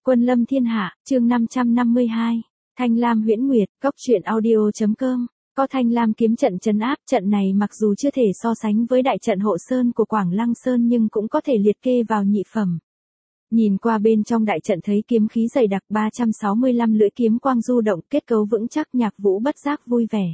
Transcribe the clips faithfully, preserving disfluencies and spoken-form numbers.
Quân lâm thiên hạ, chương năm trăm năm mươi hai. Thanh Lam Huyễn Nguyệt, cốc truyện audio chấm com. Có Thanh Lam kiếm trận trấn áp, trận này mặc dù chưa thể so sánh với đại trận hộ sơn của Quảng Lăng Sơn nhưng cũng có thể liệt kê vào nhị phẩm. Nhìn qua bên trong đại trận thấy kiếm khí dày đặc ba trăm sáu mươi lăm lưỡi kiếm quang du động, kết cấu vững chắc, Nhạc Vũ bất giác vui vẻ.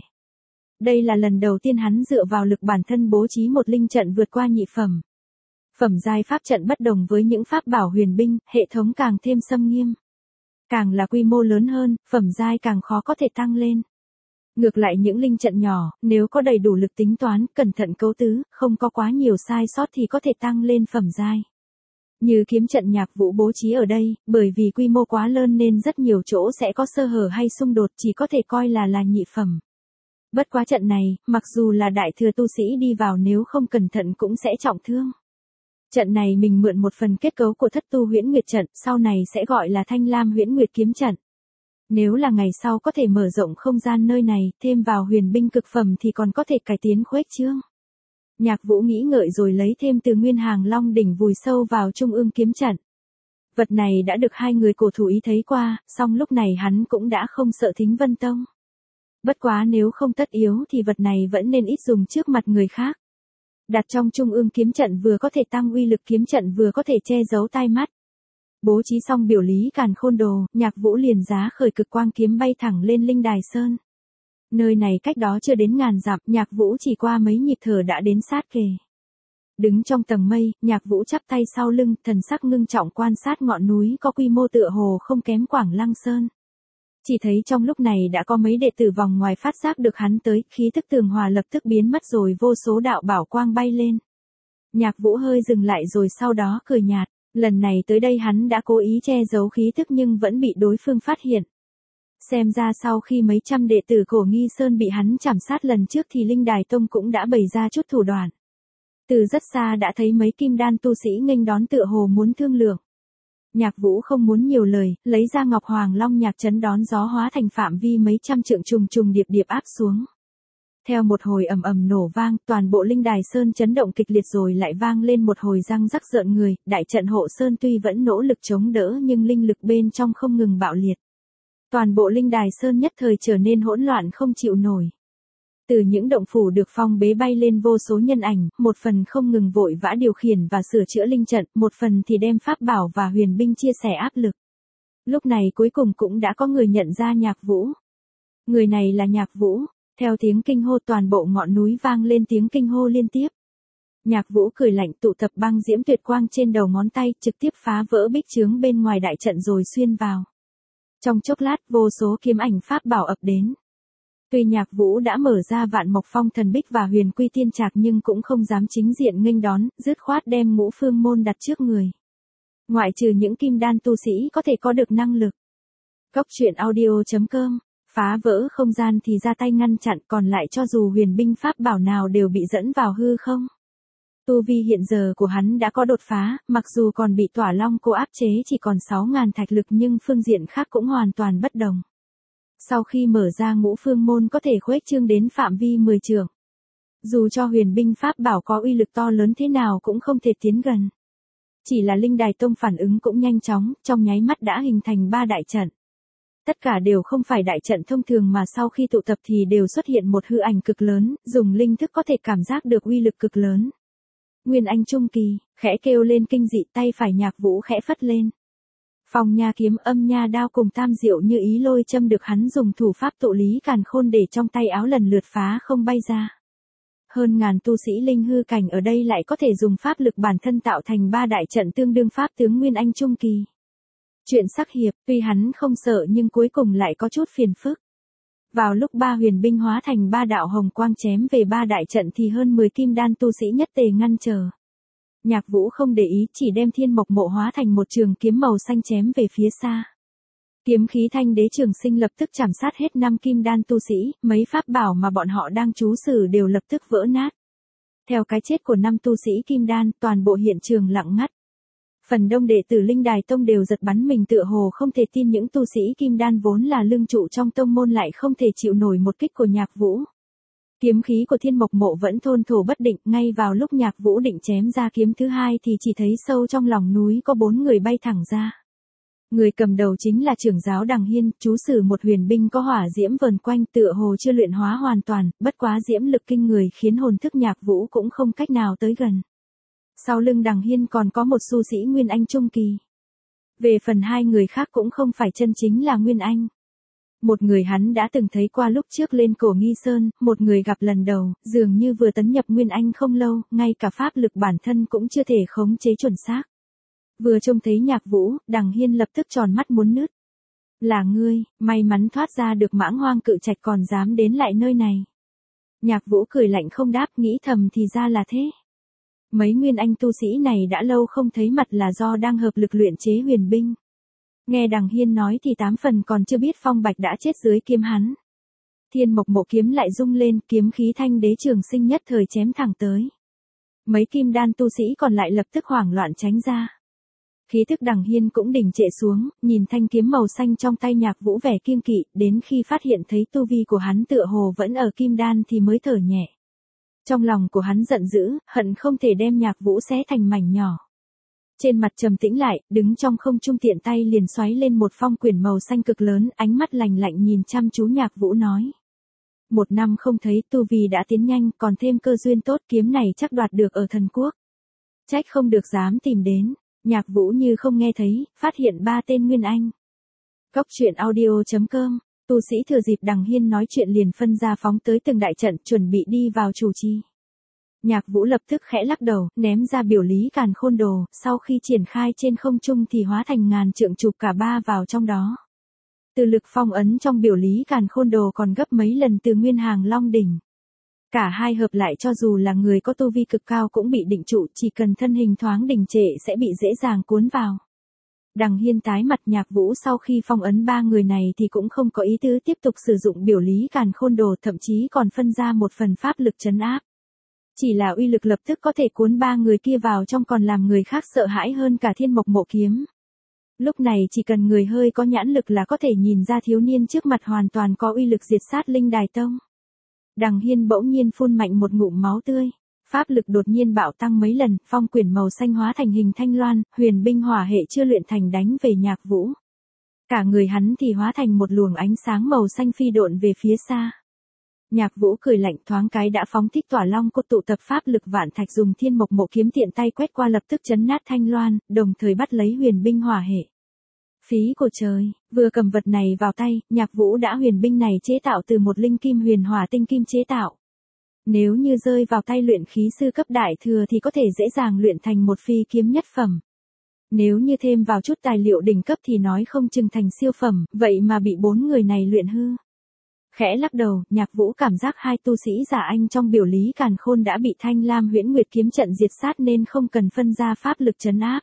Đây là lần đầu tiên hắn dựa vào lực bản thân bố trí một linh trận vượt qua nhị phẩm. Phẩm giai pháp trận bất đồng với những pháp bảo huyền binh, hệ thống càng thêm xâm nghiêm. Càng là quy mô lớn hơn, phẩm giai càng khó có thể tăng lên. Ngược lại những linh trận nhỏ, nếu có đầy đủ lực tính toán, cẩn thận cấu tứ, không có quá nhiều sai sót thì có thể tăng lên phẩm giai. Như kiếm trận Nhạc Vũ bố trí ở đây, bởi vì quy mô quá lớn nên rất nhiều chỗ sẽ có sơ hở hay xung đột, chỉ có thể coi là là nhị phẩm. Bất quá trận này, mặc dù là đại thừa tu sĩ đi vào nếu không cẩn thận cũng sẽ trọng thương. Trận này mình mượn một phần kết cấu của Thất Tu Huyễn Nguyệt trận, sau này sẽ gọi là Thanh Lam Huyễn Nguyệt kiếm trận. Nếu là ngày sau có thể mở rộng không gian nơi này, thêm vào huyền binh cực phẩm thì còn có thể cải tiến khuếch trương. Nhạc Vũ nghĩ ngợi rồi lấy thêm từ Nguyên Hàng Long đỉnh vùi sâu vào trung ương kiếm trận. Vật này đã được hai người cổ thủ ý thấy qua, song lúc này hắn cũng đã không sợ Thính Vân Tông. Bất quá nếu không tất yếu thì vật này vẫn nên ít dùng trước mặt người khác. Đặt trong trung ương kiếm trận vừa có thể tăng uy lực kiếm trận vừa có thể che giấu tai mắt. Bố trí xong biểu lý càn khôn đồ, Nhạc Vũ liền giá khởi cực quang kiếm bay thẳng lên Linh Đài Sơn. Nơi này cách đó chưa đến ngàn dặm, Nhạc Vũ chỉ qua mấy nhịp thở đã đến sát kề. Đứng trong tầng mây, Nhạc Vũ chắp tay sau lưng, thần sắc ngưng trọng quan sát ngọn núi có quy mô tựa hồ không kém Quảng Lăng Sơn. Chỉ thấy trong lúc này đã có mấy đệ tử vòng ngoài phát giác được hắn tới, khí tức tường hòa lập tức biến mất rồi vô số đạo bảo quang bay lên. Nhạc Vũ hơi dừng lại rồi sau đó cười nhạt, lần này tới đây hắn đã cố ý che giấu khí tức nhưng vẫn bị đối phương phát hiện. Xem ra sau khi mấy trăm đệ tử Cổ Nghi Sơn bị hắn chảm sát lần trước thì Linh Đài Tông cũng đã bày ra chút thủ đoạn. Từ rất xa đã thấy mấy kim đan tu sĩ nghênh đón tựa hồ muốn thương lượng. Nhạc Vũ không muốn nhiều lời, lấy ra Ngọc Hoàng Long Nhạc chấn đón gió hóa thành phạm vi mấy trăm trượng trùng trùng điệp điệp áp xuống. Theo một hồi ầm ầm nổ vang, toàn bộ Linh Đài Sơn chấn động kịch liệt rồi lại vang lên một hồi răng rắc rợn người, đại trận hộ sơn tuy vẫn nỗ lực chống đỡ nhưng linh lực bên trong không ngừng bạo liệt. Toàn bộ Linh Đài Sơn nhất thời trở nên hỗn loạn không chịu nổi. Từ những động phủ được phong bế bay lên vô số nhân ảnh, một phần không ngừng vội vã điều khiển và sửa chữa linh trận, một phần thì đem pháp bảo và huyền binh chia sẻ áp lực. Lúc này cuối cùng cũng đã có người nhận ra Nhạc Vũ. Người này là Nhạc Vũ, theo tiếng kinh hô toàn bộ ngọn núi vang lên tiếng kinh hô liên tiếp. Nhạc Vũ cười lạnh tụ tập băng diễm tuyệt quang trên đầu ngón tay, trực tiếp phá vỡ bích chướng bên ngoài đại trận rồi xuyên vào. Trong chốc lát vô số kiếm ảnh pháp bảo ập đến. Tuy Nhạc Vũ đã mở ra Vạn Mộc Phong Thần Bích và Huyền Quy Tiên Trạc nhưng cũng không dám chính diện nghênh đón, dứt khoát đem Ngũ Phương Môn đặt trước người. Ngoại trừ những kim đan tu sĩ có thể có được năng lực. Cốc truyện audio chấm com, phá vỡ không gian thì ra tay ngăn chặn, còn lại cho dù huyền binh pháp bảo nào đều bị dẫn vào hư không. Tu vi hiện giờ của hắn đã có đột phá, mặc dù còn bị Tỏa Long cô áp chế chỉ còn sáu ngàn thạch lực nhưng phương diện khác cũng hoàn toàn bất đồng. Sau khi mở ra Ngũ Phương Môn có thể khuếch trương đến phạm vi mười trượng. Dù cho huyền binh pháp bảo có uy lực to lớn thế nào cũng không thể tiến gần. Chỉ là Linh Đài Tông phản ứng cũng nhanh chóng, trong nháy mắt đã hình thành ba đại trận. Tất cả đều không phải đại trận thông thường mà sau khi tụ tập thì đều xuất hiện một hư ảnh cực lớn, dùng linh thức có thể cảm giác được uy lực cực lớn. Nguyên Anh Trung Kỳ, khẽ kêu lên kinh dị, tay phải Nhạc Vũ khẽ phất lên. Phong nha kiếm, âm nha đao cùng tam diệu như ý lôi châm được hắn dùng thủ pháp tụ lý càn khôn để trong tay áo lần lượt phá không bay ra. Hơn ngàn tu sĩ linh hư cảnh ở đây lại có thể dùng pháp lực bản thân tạo thành ba đại trận tương đương pháp tướng Nguyên Anh Trung Kỳ. Chuyện sắc hiệp, tuy hắn không sợ nhưng cuối cùng lại có chút phiền phức. Vào lúc ba huyền binh hóa thành ba đạo hồng quang chém về ba đại trận thì hơn mười kim đan tu sĩ nhất tề ngăn trở. Nhạc Vũ không để ý, chỉ đem Thiên Mộc Mộ hóa thành một trường kiếm màu xanh chém về phía xa. Kiếm khí Thanh Đế Trường Sinh lập tức chảm sát hết năm kim đan tu sĩ, mấy pháp bảo mà bọn họ đang trú xử đều lập tức vỡ nát. Theo cái chết của năm tu sĩ kim đan, toàn bộ hiện trường lặng ngắt. Phần đông đệ tử Linh Đài Tông đều giật bắn mình tựa hồ không thể tin những tu sĩ kim đan vốn là lương trụ trong tông môn lại không thể chịu nổi một kích của Nhạc Vũ. Kiếm khí của Thiên Mộc Mộ vẫn thôn thổ bất định, ngay vào lúc Nhạc Vũ định chém ra kiếm thứ hai thì chỉ thấy sâu trong lòng núi có bốn người bay thẳng ra. Người cầm đầu chính là trưởng giáo Đằng Hiên, chú sử một huyền binh có hỏa diễm vờn quanh, tựa hồ chưa luyện hóa hoàn toàn, bất quá diễm lực kinh người khiến hồn thức Nhạc Vũ cũng không cách nào tới gần. Sau lưng Đằng Hiên còn có một tu sĩ Nguyên Anh trung kỳ. Về phần hai người khác cũng không phải chân chính là Nguyên Anh. Một người hắn đã từng thấy qua lúc trước lên Cổ Nghi Sơn, một người gặp lần đầu, dường như vừa tấn nhập Nguyên Anh không lâu, ngay cả pháp lực bản thân cũng chưa thể khống chế chuẩn xác. Vừa trông thấy Nhạc Vũ, Đằng Hiên lập tức tròn mắt muốn nứt. Là ngươi, may mắn thoát ra được Mãng Hoang Cự Trạch còn dám đến lại nơi này. Nhạc Vũ cười lạnh không đáp, nghĩ thầm thì ra là thế. Mấy Nguyên Anh tu sĩ này đã lâu không thấy mặt là do đang hợp lực luyện chế huyền binh. Nghe Đằng Hiên nói thì tám phần còn chưa biết Phong Bạch đã chết dưới kiếm hắn. Thiên Mộc Mộ kiếm lại rung lên, kiếm khí thanh đế trường sinh nhất thời chém thẳng tới. Mấy kim đan tu sĩ còn lại lập tức hoảng loạn tránh ra. Khí thức Đằng Hiên cũng đình trệ xuống, nhìn thanh kiếm màu xanh trong tay Nhạc Vũ vẻ kiêng kỵ, đến khi phát hiện thấy tu vi của hắn tựa hồ vẫn ở kim đan thì mới thở nhẹ. Trong lòng của hắn giận dữ, hận không thể đem Nhạc Vũ xé thành mảnh nhỏ. Trên mặt trầm tĩnh lại, đứng trong không trung tiện tay liền xoáy lên một phong quyển màu xanh cực lớn, ánh mắt lạnh lạnh nhìn chăm chú Nhạc Vũ nói. Một năm không thấy tu vi đã tiến nhanh, còn thêm cơ duyên tốt, kiếm này chắc đoạt được ở thần quốc. Trách không được dám tìm đến. Nhạc Vũ như không nghe thấy, phát hiện ba tên Nguyên Anh. Cốc truyện audio chấm com, tu sĩ thừa dịp Đằng Hiên nói chuyện liền phân ra phóng tới từng đại trận, chuẩn bị đi vào chủ trì. Nhạc Vũ lập tức khẽ lắc đầu, ném ra biểu lý càn khôn đồ, sau khi triển khai trên không trung thì hóa thành ngàn trượng chụp cả ba vào trong đó. Từ lực phong ấn trong biểu lý càn khôn đồ còn gấp mấy lần từ Nguyên Hàng Long đỉnh. Cả hai hợp lại cho dù là người có tu vi cực cao cũng bị định trụ, chỉ cần thân hình thoáng đình trệ sẽ bị dễ dàng cuốn vào. Đằng Hiên tái mặt, Nhạc Vũ sau khi phong ấn ba người này thì cũng không có ý tứ tiếp tục sử dụng biểu lý càn khôn đồ, thậm chí còn phân ra một phần pháp lực trấn áp. Chỉ là uy lực lập tức có thể cuốn ba người kia vào trong, còn làm người khác sợ hãi hơn cả Thiên Mộc Mộ kiếm. Lúc này chỉ cần người hơi có nhãn lực là có thể nhìn ra thiếu niên trước mặt hoàn toàn có uy lực diệt sát Linh Đài Tông. Đằng Hiên bỗng nhiên phun mạnh một ngụm máu tươi, pháp lực đột nhiên bạo tăng mấy lần, phong quyển màu xanh hóa thành hình thanh loan, huyền binh hỏa hệ chưa luyện thành đánh về Nhạc Vũ. Cả người hắn thì hóa thành một luồng ánh sáng màu xanh phi độn về phía xa. Nhạc Vũ cười lạnh, thoáng cái đã phóng thích Tỏa Long cốt tụ tập pháp lực vạn thạch, dùng Thiên Mộc Mộ kiếm tiện tay quét qua lập tức chấn nát thanh loan, đồng thời bắt lấy huyền binh hỏa hệ. Phí của trời, vừa cầm vật này vào tay, Nhạc Vũ đã huyền binh này chế tạo từ một linh kim huyền hỏa tinh kim chế tạo. Nếu như rơi vào tay luyện khí sư cấp đại thừa thì có thể dễ dàng luyện thành một phi kiếm nhất phẩm. Nếu như thêm vào chút tài liệu đỉnh cấp thì nói không chừng thành siêu phẩm, vậy mà bị bốn người này luyện hư. Khẽ lắc đầu, Nhạc Vũ cảm giác hai tu sĩ giả anh trong biểu lý càn khôn đã bị Thanh Lam Huyễn Nguyệt kiếm trận diệt sát nên không cần phân ra pháp lực trấn áp.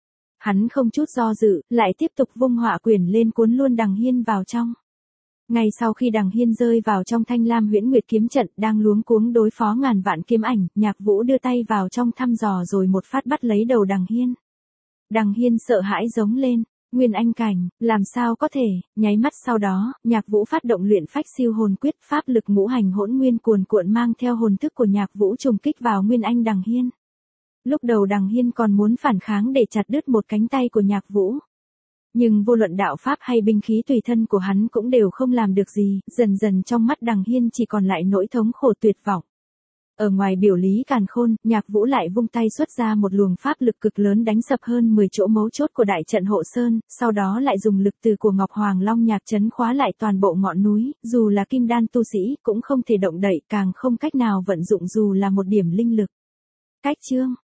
Hắn không chút do dự, lại tiếp tục vung hỏa quyển lên cuốn luôn Đằng Hiên vào trong. Ngay sau khi Đằng Hiên rơi vào trong Thanh Lam Huyễn Nguyệt kiếm trận, đang luống cuống đối phó ngàn vạn kiếm ảnh, Nhạc Vũ đưa tay vào trong thăm dò rồi một phát bắt lấy đầu Đằng Hiên. Đằng Hiên sợ hãi giống lên, Nguyên Anh cảnh, làm sao có thể, nháy mắt sau đó, Nhạc Vũ phát động luyện phách siêu hồn quyết, pháp lực ngũ hành hỗn nguyên cuồn cuộn mang theo hồn thức của Nhạc Vũ trùng kích vào Nguyên Anh Đằng Hiên. Lúc đầu Đằng Hiên còn muốn phản kháng để chặt đứt một cánh tay của Nhạc Vũ. Nhưng vô luận đạo pháp hay binh khí tùy thân của hắn cũng đều không làm được gì, dần dần trong mắt Đằng Hiên chỉ còn lại nỗi thống khổ tuyệt vọng. Ở ngoài biểu lý càn khôn, Nhạc Vũ lại vung tay xuất ra một luồng pháp lực cực lớn đánh sập hơn mười chỗ mấu chốt của đại trận hộ sơn, sau đó lại dùng lực từ của Ngọc Hoàng Long Nhạc trấn khóa lại toàn bộ ngọn núi, dù là kim đan tu sĩ cũng không thể động đậy, càng không cách nào vận dụng dù là một điểm linh lực. Cách chương